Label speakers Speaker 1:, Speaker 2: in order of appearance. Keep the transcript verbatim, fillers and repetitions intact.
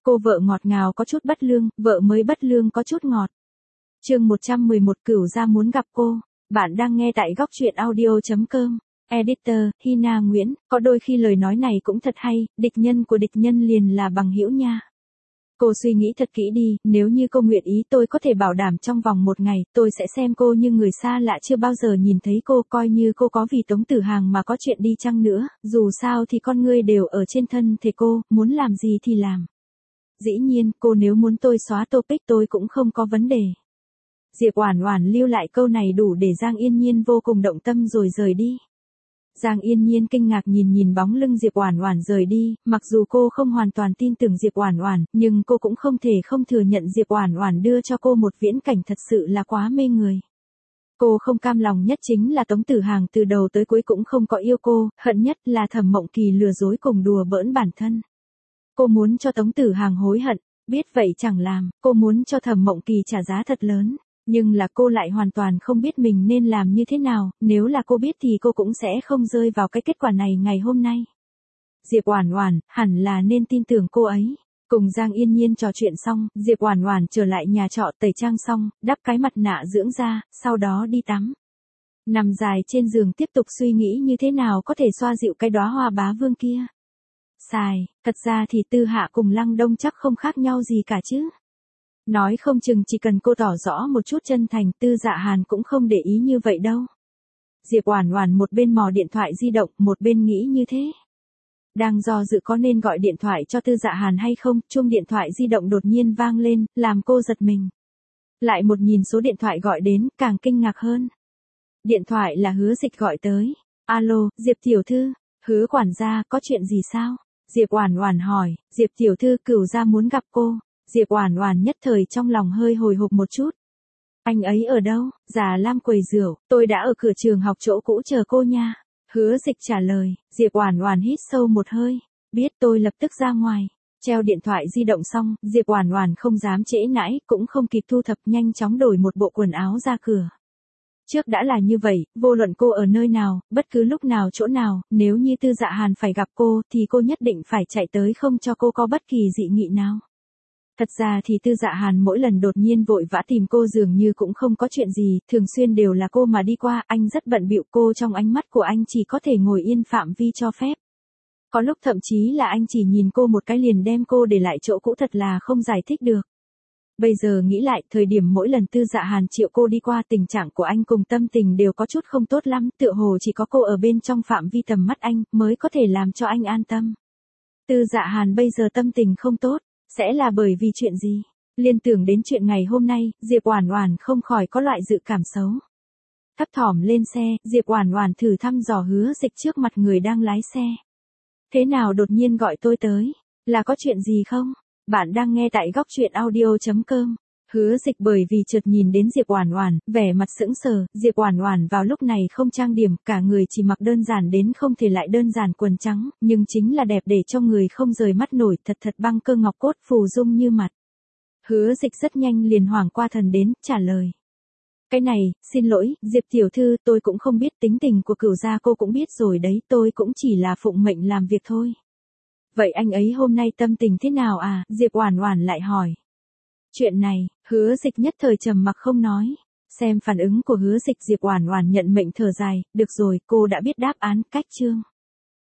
Speaker 1: Cô vợ ngọt ngào có chút bất lương, vợ mới bất lương có chút ngọt. Chương một trăm mười một Cửu gia muốn gặp cô. Bạn đang nghe tại góc truyện audio chấm com. Editor, Hina Nguyễn, có đôi khi lời nói này cũng thật hay, địch nhân của địch nhân liền là bằng hữu nha. Cô suy nghĩ thật kỹ đi, nếu như cô nguyện ý tôi có thể bảo đảm trong vòng một ngày, tôi sẽ xem cô như người xa lạ chưa bao giờ nhìn thấy cô, coi như cô có vì Tống Tử Hàng mà có chuyện đi chăng nữa, dù sao thì con ngươi đều ở trên thân thể cô, muốn làm gì thì làm. Dĩ nhiên, cô nếu muốn tôi xóa topic tôi cũng không có vấn đề. Diệp Oản Oản lưu lại câu này đủ để Giang Yên Nhiên vô cùng động tâm rồi rời đi. Giang Yên Nhiên kinh ngạc nhìn nhìn bóng lưng Diệp Oản Oản rời đi, mặc dù cô không hoàn toàn tin tưởng Diệp Oản Oản, nhưng cô cũng không thể không thừa nhận Diệp Oản Oản đưa cho cô một viễn cảnh thật sự là quá mê người. Cô không cam lòng nhất chính là Tống Tử Hàng từ đầu tới cuối cũng không có yêu cô, hận nhất là Thẩm Mộng Kỳ lừa dối cùng đùa bỡn bản thân. Cô muốn cho Tống Tử Hàng hối hận, biết vậy chẳng làm, cô muốn cho Thẩm Mộng Kỳ trả giá thật lớn. Nhưng là cô lại hoàn toàn không biết mình nên làm như thế nào, nếu là cô biết thì cô cũng sẽ không rơi vào cái kết quả này ngày hôm nay. Diệp Oản Oản, hẳn là nên tin tưởng cô ấy. Cùng Giang Yên Nhiên trò chuyện xong, Diệp Oản Oản trở lại nhà trọ tẩy trang xong, đắp cái mặt nạ dưỡng da, sau đó đi tắm. Nằm dài trên giường tiếp tục suy nghĩ như thế nào có thể xoa dịu cái đóa hoa bá vương kia. Xài, thật ra thì Tư Hạ cùng Lăng Đông chắc không khác nhau gì cả chứ. Nói không chừng chỉ cần cô tỏ rõ một chút chân thành, Tư Dạ Hàn cũng không để ý như vậy đâu. Diệp Oản Oản một bên mò điện thoại di động, một bên nghĩ như thế. Đang do dự có nên gọi điện thoại cho Tư Dạ Hàn hay không, chuông điện thoại di động đột nhiên vang lên, làm cô giật mình. Lại một nhìn số điện thoại gọi đến, càng kinh ngạc hơn. Điện thoại là Hứa Dịch gọi tới. Alo, Diệp tiểu thư, Hứa quản gia, có chuyện gì sao? Diệp Oản Oản hỏi, Diệp tiểu thư, Cửu gia muốn gặp cô. Diệp Oản Oản nhất thời trong lòng hơi hồi hộp một chút. Anh ấy ở đâu? Già Lam quầy rượu, tôi đã ở cửa trường học chỗ cũ chờ cô nha. Hứa Dịch trả lời. Diệp Oản Oản hít sâu một hơi, biết tôi lập tức ra ngoài. Treo điện thoại di động xong, Diệp Oản Oản không dám trễ nải, cũng không kịp thu thập, nhanh chóng đổi một bộ quần áo ra cửa. Trước đã là như vậy, vô luận cô ở nơi nào, bất cứ lúc nào chỗ nào, nếu như Tư Dạ Hàn phải gặp cô thì cô nhất định phải chạy tới không cho cô có bất kỳ dị nghị nào. Thật ra thì Tư Dạ Hàn mỗi lần đột nhiên vội vã tìm cô dường như cũng không có chuyện gì, thường xuyên đều là cô mà đi qua, anh rất bận bịu, cô trong ánh mắt của anh chỉ có thể ngồi yên phạm vi cho phép. Có lúc thậm chí là anh chỉ nhìn cô một cái liền đem cô để lại chỗ cũ, thật là không giải thích được. Bây giờ nghĩ lại, thời điểm mỗi lần Tư Dạ Hàn triệu cô đi qua, tình trạng của anh cùng tâm tình đều có chút không tốt lắm, tựa hồ chỉ có cô ở bên trong phạm vi tầm mắt anh, mới có thể làm cho anh an tâm. Tư Dạ Hàn bây giờ tâm tình không tốt, sẽ là bởi vì chuyện gì? Liên tưởng đến chuyện ngày hôm nay, Diệp Oản Oản không khỏi có loại dự cảm xấu. Thấp thỏm lên xe, Diệp Oản Oản thử thăm dò Hứa Dịch trước mặt người đang lái xe. Thế nào đột nhiên gọi tôi tới? Là có chuyện gì không? Bạn đang nghe tại góc truyện audio chấm com. Hứa Dịch bởi vì chợt nhìn đến Diệp Oản Oản, vẻ mặt sững sờ, Diệp Oản Oản vào lúc này không trang điểm, cả người chỉ mặc đơn giản đến không thể lại đơn giản, quần trắng, nhưng chính là đẹp để cho người không rời mắt nổi, thật thật băng cơ ngọc cốt, phù dung như mặt. Hứa Dịch rất nhanh liền hoảng qua thần đến, trả lời. Cái này, xin lỗi, Diệp tiểu thư, tôi cũng không biết, tính tình của Cửu gia cô cũng biết rồi đấy, tôi cũng chỉ là phụng mệnh làm việc thôi. Vậy anh ấy hôm nay tâm tình thế nào à? Diệp Oản Oản lại hỏi. Chuyện này, Hứa Dịch nhất thời trầm mặc không nói. Xem phản ứng của Hứa Dịch, Diệp Oản Oản nhận mệnh thở dài, được rồi, cô đã biết đáp án, cách chương.